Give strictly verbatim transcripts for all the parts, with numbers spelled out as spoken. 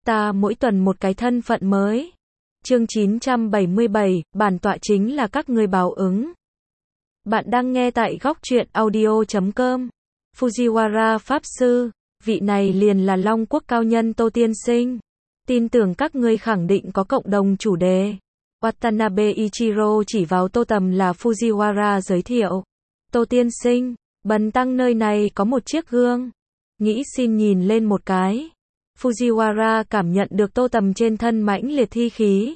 ta mỗi tuần một cái thân phận mới. Chương chín trăm bảy mươi bảy, bản tọa chính là các ngươi báo ứng. Bạn đang nghe tại góc truyện audio chấm com. Fujiwara Pháp Sư, vị này liền là Long Quốc cao nhân Tô Tiên Sinh. Tin tưởng các ngươi khẳng định có cộng đồng chủ đề. Watanabe Ichiro chỉ vào Tô Tầm là Fujiwara giới thiệu. Tô Tiên Sinh, bần tăng nơi này có một chiếc gương. Nghĩ xin nhìn lên một cái. Fujiwara cảm nhận được Tô Tầm trên thân mãnh liệt thi khí.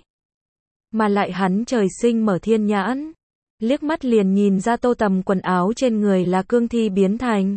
Mà lại hắn trời sinh mở thiên nhãn. Liếc mắt liền nhìn ra Tô Tầm quần áo trên người là cương thi biến thành.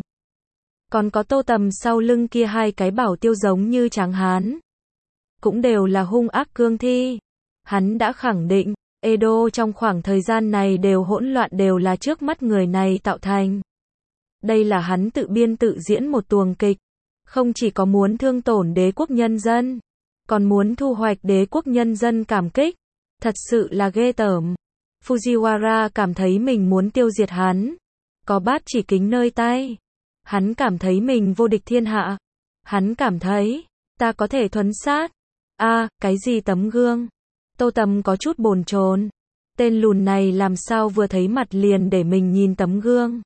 Còn có Tô Tầm sau lưng kia hai cái bảo tiêu giống như tráng hán. Cũng đều là hung ác cương thi. Hắn đã khẳng định, Edo trong khoảng thời gian này đều hỗn loạn đều là trước mắt người này tạo thành. Đây là hắn tự biên tự diễn một tuồng kịch. Không chỉ có muốn thương tổn đế quốc nhân dân, còn muốn thu hoạch đế quốc nhân dân cảm kích. Thật sự là ghê tởm. Fujiwara cảm thấy mình muốn tiêu diệt hắn. Có bát chỉ kính nơi tay. Hắn cảm thấy mình vô địch thiên hạ. Hắn cảm thấy, ta có thể thuấn sát. A, à, cái gì tấm gương? Tô Tầm có chút bồn chồn. Tên lùn này làm sao vừa thấy mặt liền để mình nhìn tấm gương?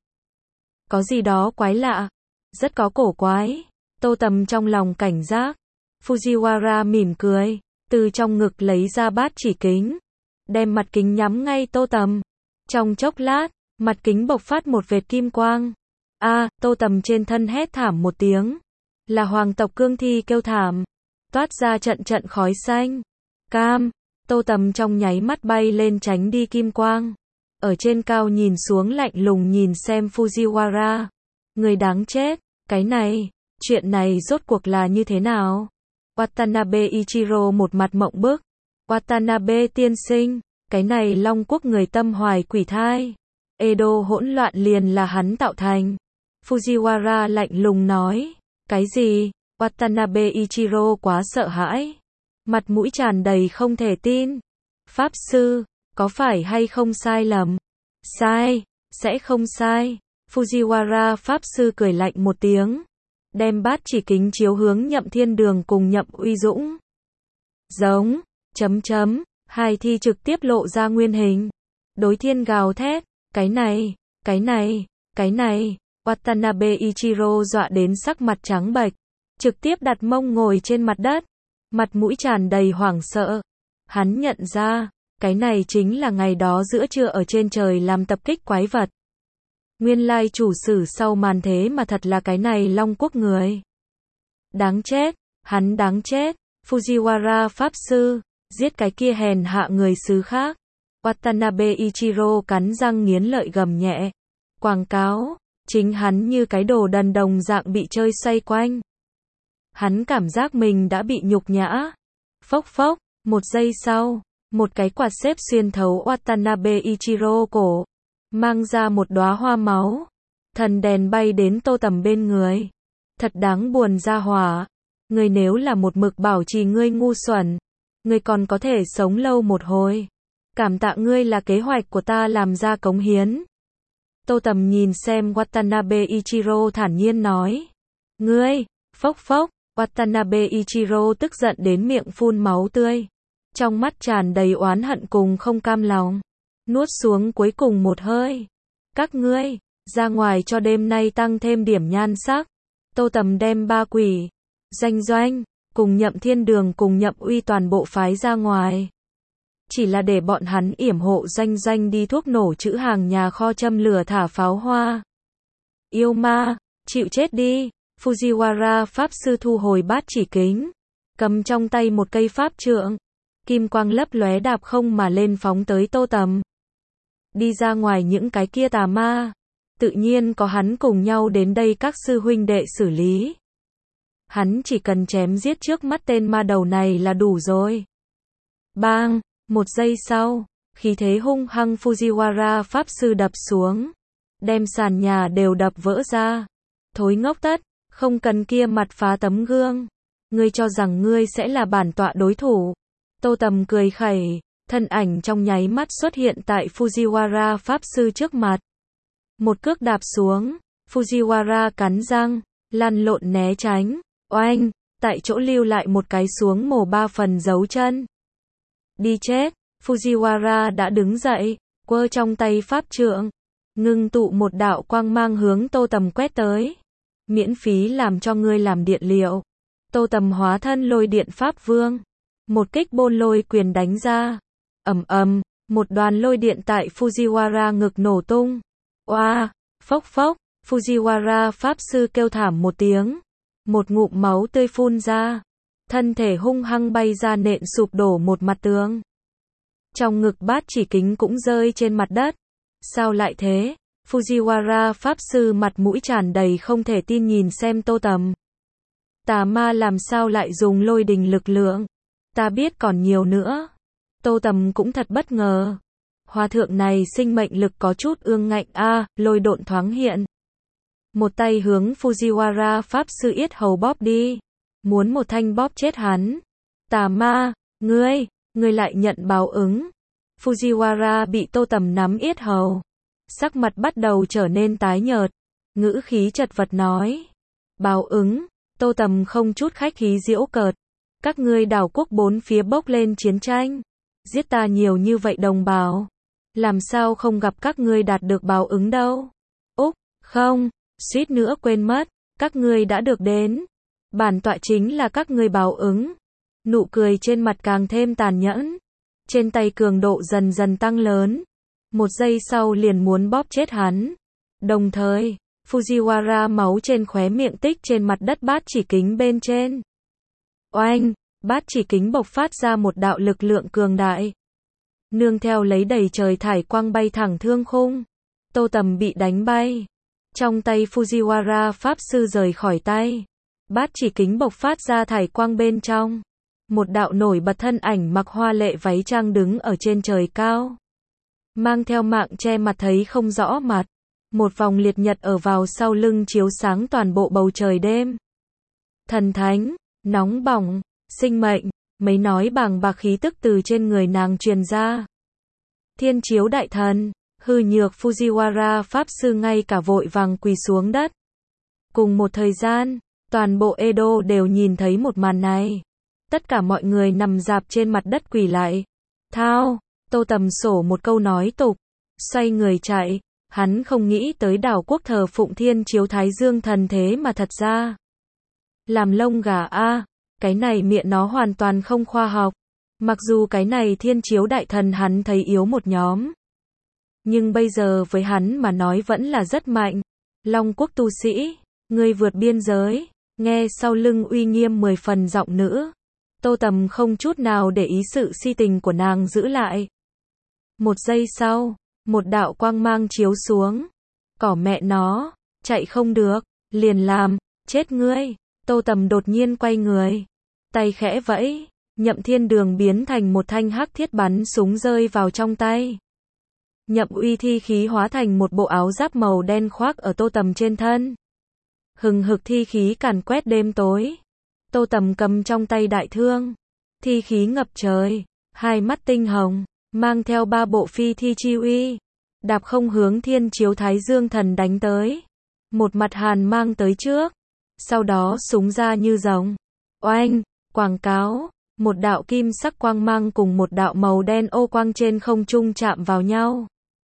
Có gì đó quái lạ. Rất có cổ quái. Tô Tầm trong lòng cảnh giác. Fujiwara mỉm cười. Từ trong ngực lấy ra bát chỉ kính. Đem mặt kính nhắm ngay Tô Tầm. Trong chốc lát, mặt kính bộc phát một vệt kim quang. A, à, Tô Tầm trên thân hét thảm một tiếng. Là hoàng tộc cương thi kêu thảm. Toát ra trận trận khói xanh. Cam. Tô Tầm trong nháy mắt bay lên tránh đi kim quang. Ở trên cao nhìn xuống lạnh lùng nhìn xem Fujiwara. Người đáng chết. Cái này, chuyện này rốt cuộc là như thế nào? Watanabe Ichiro một mặt mộng bức. Watanabe tiên sinh, cái này Long Quốc người tâm hoài quỷ thai. Edo hỗn loạn liền là hắn tạo thành. Fujiwara lạnh lùng nói. Cái gì? Watanabe Ichiro quá sợ hãi. Mặt mũi tràn đầy không thể tin. Pháp sư, có phải hay không sai lầm? Sai, sẽ không sai. Fujiwara Pháp sư cười lạnh một tiếng. Đem bát chỉ kính chiếu hướng Nhậm Thiên Đường cùng Nhậm Uy Dũng. Giống, chấm chấm, hai thi trực tiếp lộ ra nguyên hình. Đối thiên gào thét, cái này, cái này, cái này. Watanabe Ichiro dọa đến sắc mặt trắng bệch. Trực tiếp đặt mông ngồi trên mặt đất. Mặt mũi tràn đầy hoảng sợ. Hắn nhận ra, cái này chính là ngày đó giữa trưa ở trên trời làm tập kích quái vật. Nguyên lai chủ sử sau màn thế mà thật là cái này Long Quốc người. Đáng chết, hắn đáng chết. Fujiwara Pháp Sư, giết cái kia hèn hạ người xứ khác. Watanabe Ichiro cắn răng nghiến lợi gầm nhẹ. Quảng cáo, chính hắn như cái đồ đần đồng dạng bị chơi xoay quanh. Hắn cảm giác mình đã bị nhục nhã. Phốc phốc, một giây sau, một cái quạt xếp xuyên thấu Watanabe Ichiro cổ. Mang ra một đóa hoa máu. Thần đèn bay đến Tô Tầm bên người. Thật đáng buồn ra hỏa. Ngươi nếu là một mực bảo trì ngươi ngu xuẩn. Ngươi còn có thể sống lâu một hồi. Cảm tạ ngươi là kế hoạch của ta làm ra cống hiến. Tô Tầm nhìn xem Watanabe Ichiro thản nhiên nói. Ngươi, phốc phốc. Watanabe Ichiro tức giận đến miệng phun máu tươi. Trong mắt tràn đầy oán hận cùng không cam lòng. Nuốt xuống cuối cùng một hơi. Các ngươi, ra ngoài cho đêm nay tăng thêm điểm nhan sắc. Tô Tầm đem ba quỷ, Doanh Doanh, cùng Nhậm Thiên Đường cùng Nhậm Uy toàn bộ phái ra ngoài. Chỉ là để bọn hắn yểm hộ Doanh Doanh đi thuốc nổ trữ hàng nhà kho châm lửa thả pháo hoa. Yêu ma, chịu chết đi. Fujiwara Pháp Sư thu hồi bát chỉ kính. Cầm trong tay một cây pháp trượng. Kim quang lấp lóe đạp không mà lên phóng tới Tô Tầm. Đi ra ngoài những cái kia tà ma. Tự nhiên có hắn cùng nhau đến đây các sư huynh đệ xử lý. Hắn chỉ cần chém giết trước mắt tên ma đầu này là đủ rồi. Bang, một giây sau, khí thế hung hăng Fujiwara Pháp Sư đập xuống. Đem sàn nhà đều đập vỡ ra. Thối ngốc tất, không cần kia mặt phá tấm gương. Ngươi cho rằng ngươi sẽ là bản tọa đối thủ. Tô Tầm cười khẩy. Thân ảnh trong nháy mắt xuất hiện tại Fujiwara Pháp Sư trước mặt. Một cước đạp xuống, Fujiwara cắn răng, lăn lộn né tránh, oanh, tại chỗ lưu lại một cái xuống mổ ba phần dấu chân. Đi chết, Fujiwara đã đứng dậy, quơ trong tay pháp trượng, ngưng tụ một đạo quang mang hướng Tô Tầm quét tới. Miễn phí làm cho ngươi làm điện liệu. Tô Tầm hóa thân lôi điện pháp vương. Một kích bôn lôi quyền đánh ra. Ầm ầm, một đoàn lôi điện tại Fujiwara ngực nổ tung. Oa, phốc phốc, Fujiwara pháp sư kêu thảm một tiếng. Một ngụm máu tươi phun ra. Thân thể hung hăng bay ra nện sụp đổ một mặt tường. Trong ngực bát chỉ kính cũng rơi trên mặt đất. Sao lại thế? Fujiwara pháp sư mặt mũi tràn đầy không thể tin nhìn xem Tô Tầm. Tà ma làm sao lại dùng lôi đình lực lượng? Ta biết còn nhiều nữa. Tô Tầm cũng thật bất ngờ. Hòa thượng này sinh mệnh lực có chút ương ngạnh a, à, lôi độn thoáng hiện. Một tay hướng Fujiwara pháp sư yết hầu bóp đi. Muốn một thanh bóp chết hắn. Tà ma, ngươi, ngươi lại nhận báo ứng. Fujiwara bị Tô Tầm nắm yết hầu. Sắc mặt bắt đầu trở nên tái nhợt. Ngữ khí chật vật nói. Báo ứng, Tô Tầm không chút khách khí giễu cợt. Các ngươi đảo quốc bốn phía bốc lên chiến tranh. Giết ta nhiều như vậy đồng bào. Làm sao không gặp các ngươi đạt được báo ứng đâu. Úc, không, suýt nữa quên mất. Các ngươi đã được đến. Bản tọa chính là các ngươi báo ứng. Nụ cười trên mặt càng thêm tàn nhẫn. Trên tay cường độ dần dần tăng lớn. Một giây sau liền muốn bóp chết hắn. Đồng thời, Fujiwara máu trên khóe miệng tích trên mặt đất bát chỉ kính bên trên. Oanh, bát chỉ kính bộc phát ra một đạo lực lượng cường đại. Nương theo lấy đầy trời thải quang bay thẳng thương khung. Tô Tầm bị đánh bay. Trong tay Fujiwara pháp sư rời khỏi tay. Bát chỉ kính bộc phát ra thải quang bên trong. Một đạo nổi bật thân ảnh mặc hoa lệ váy trang đứng ở trên trời cao. Mang theo mạng che mặt thấy không rõ mặt. Một vòng liệt nhật ở vào sau lưng chiếu sáng toàn bộ bầu trời đêm. Thần thánh, nóng bỏng, sinh mệnh, mấy nói bàng bạc khí tức từ trên người nàng truyền ra. Thiên chiếu đại thần, hư nhược Fujiwara pháp sư ngay cả vội vàng quỳ xuống đất. Cùng một thời gian, toàn bộ Edo đều nhìn thấy một màn này. Tất cả mọi người nằm rạp trên mặt đất quỳ lại. Thao, Tô Tầm sổ một câu nói tục, xoay người chạy. Hắn không nghĩ tới đảo quốc thờ phụng thiên chiếu thái dương thần thế mà thật ra làm lông gà a, à, cái này miệng nó hoàn toàn không khoa học. Mặc dù cái này thiên chiếu đại thần hắn thấy yếu một nhóm, nhưng bây giờ với hắn mà nói vẫn là rất mạnh. Long quốc tu sĩ, người vượt biên giới, nghe sau lưng uy nghiêm mười phần giọng nữ. Tô Tầm không chút nào để ý sự si tình của nàng giữ lại. Một giây sau, một đạo quang mang chiếu xuống. Cỏ mẹ nó, chạy không được, liền làm, chết ngươi. Tô Tầm đột nhiên quay người. Tay khẽ vẫy, Nhậm Thiên Đường biến thành một thanh hắc thiết bắn súng rơi vào trong tay. Nhậm Uy thi khí hóa thành một bộ áo giáp màu đen khoác ở Tô Tầm trên thân. Hừng hực thi khí càn quét đêm tối. Tô Tầm cầm trong tay đại thương. Thi khí ngập trời, hai mắt tinh hồng, mang theo ba bộ phi thi chi uy. Đạp không hướng thiên chiếu thái dương thần đánh tới. Một mặt hàn mang tới trước. Sau đó súng ra như rồng. Oanh, quảng cáo. Một đạo kim sắc quang mang cùng một đạo màu đen ô quang trên không trung chạm vào nhau.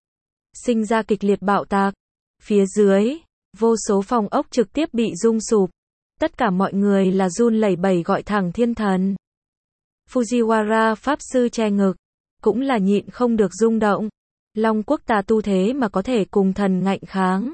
Sinh ra kịch liệt bạo tạc. Phía dưới, vô số phòng ốc trực tiếp bị rung sụp. Tất cả mọi người là run lẩy bẩy gọi thẳng thiên thần. Fujiwara pháp sư che ngực, cũng là nhịn không được rung động. Long quốc tà tu thế mà có thể cùng thần ngạnh kháng.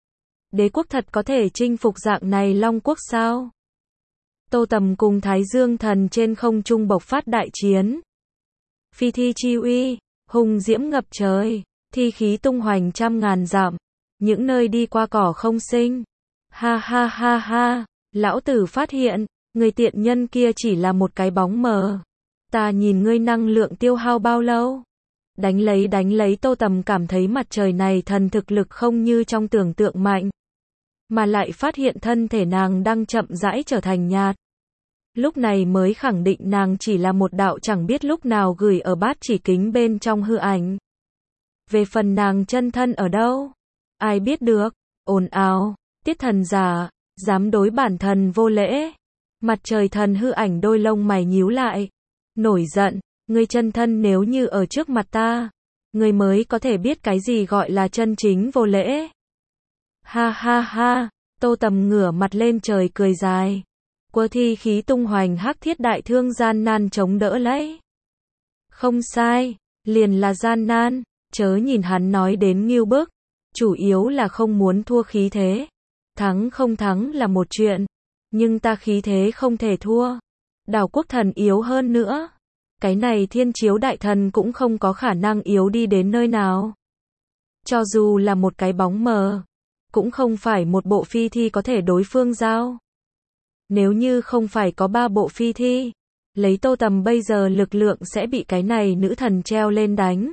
Đế quốc thật có thể chinh phục dạng này Long quốc sao? Tô Tầm cùng Thái Dương thần trên không trung bộc phát đại chiến. Phi thi chi uy, hùng diễm ngập trời, thi khí tung hoành trăm ngàn dặm, những nơi đi qua cỏ không sinh. Ha ha ha ha, lão tử phát hiện, người tiện nhân kia chỉ là một cái bóng mờ. Ta nhìn ngươi năng lượng tiêu hao bao lâu? Đánh lấy đánh lấy Tô Tầm cảm thấy mặt trời này thần thực lực không như trong tưởng tượng mạnh. Mà lại phát hiện thân thể nàng đang chậm rãi trở thành nhạt. Lúc này mới khẳng định nàng chỉ là một đạo chẳng biết lúc nào gửi ở bát chỉ kính bên trong hư ảnh. Về phần nàng chân thân ở đâu? Ai biết được? Ồn ào, tiết thần giả, dám đối bản thần vô lễ. Mặt trời thần hư ảnh đôi lông mày nhíu lại. Nổi giận, ngươi chân thân nếu như ở trước mặt ta, ngươi mới có thể biết cái gì gọi là chân chính vô lễ. Ha ha ha, Tô Tầm ngửa mặt lên trời cười dài. Quơ thi khí tung hoành hắc thiết đại thương gian nan chống đỡ lấy. Không sai, liền là gian nan, chớ nhìn hắn nói đến nghiêu bức, chủ yếu là không muốn thua khí thế. Thắng không thắng là một chuyện, nhưng ta khí thế không thể thua. Đảo quốc thần yếu hơn nữa. Cái này thiên chiếu đại thần cũng không có khả năng yếu đi đến nơi nào. Cho dù là một cái bóng mờ, cũng không phải một bộ phi thi có thể đối phương giao. Nếu như không phải có ba bộ phi thi, lấy Tô Tầm bây giờ lực lượng sẽ bị cái này nữ thần treo lên đánh.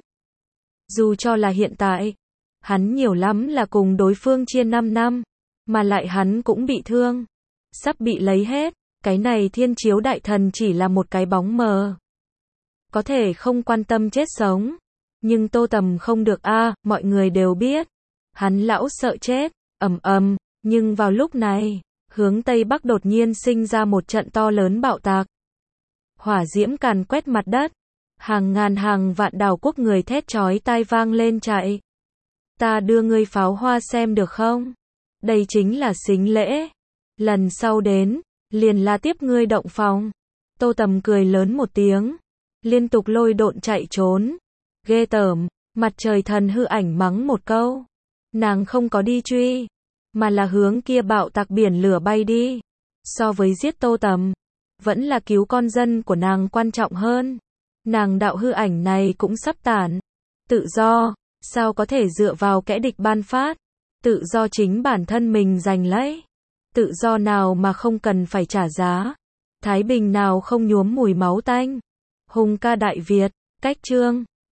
Dù cho là hiện tại, hắn nhiều lắm là cùng đối phương chia năm năm, mà lại hắn cũng bị thương, sắp bị lấy hết, cái này thiên chiếu đại thần chỉ là một cái bóng mờ. Có thể không quan tâm chết sống, nhưng Tô Tầm không được a, à, mọi người đều biết, hắn lão sợ chết, ầm ầm, nhưng vào lúc này, hướng Tây Bắc đột nhiên sinh ra một trận to lớn bạo tạc. Hỏa diễm càn quét mặt đất, hàng ngàn hàng vạn đảo quốc người thét chói tai vang lên chạy. Ta đưa ngươi pháo hoa xem được không? Đây chính là sính lễ. Lần sau đến, liền là tiếp ngươi động phòng. Tô Tầm cười lớn một tiếng, liên tục lôi độn chạy trốn. Ghê tởm, mặt trời thần hư ảnh mắng một câu. Nàng không có đi truy, mà là hướng kia bạo tạc biển lửa bay đi. So với giết Tô Tầm, vẫn là cứu con dân của nàng quan trọng hơn. Nàng đạo hư ảnh này cũng sắp tản. Tự do, sao có thể dựa vào kẻ địch ban phát? Tự do chính bản thân mình giành lấy. Tự do nào mà không cần phải trả giá? Thái bình nào không nhuốm mùi máu tanh? Hùng ca Đại Việt, cách chương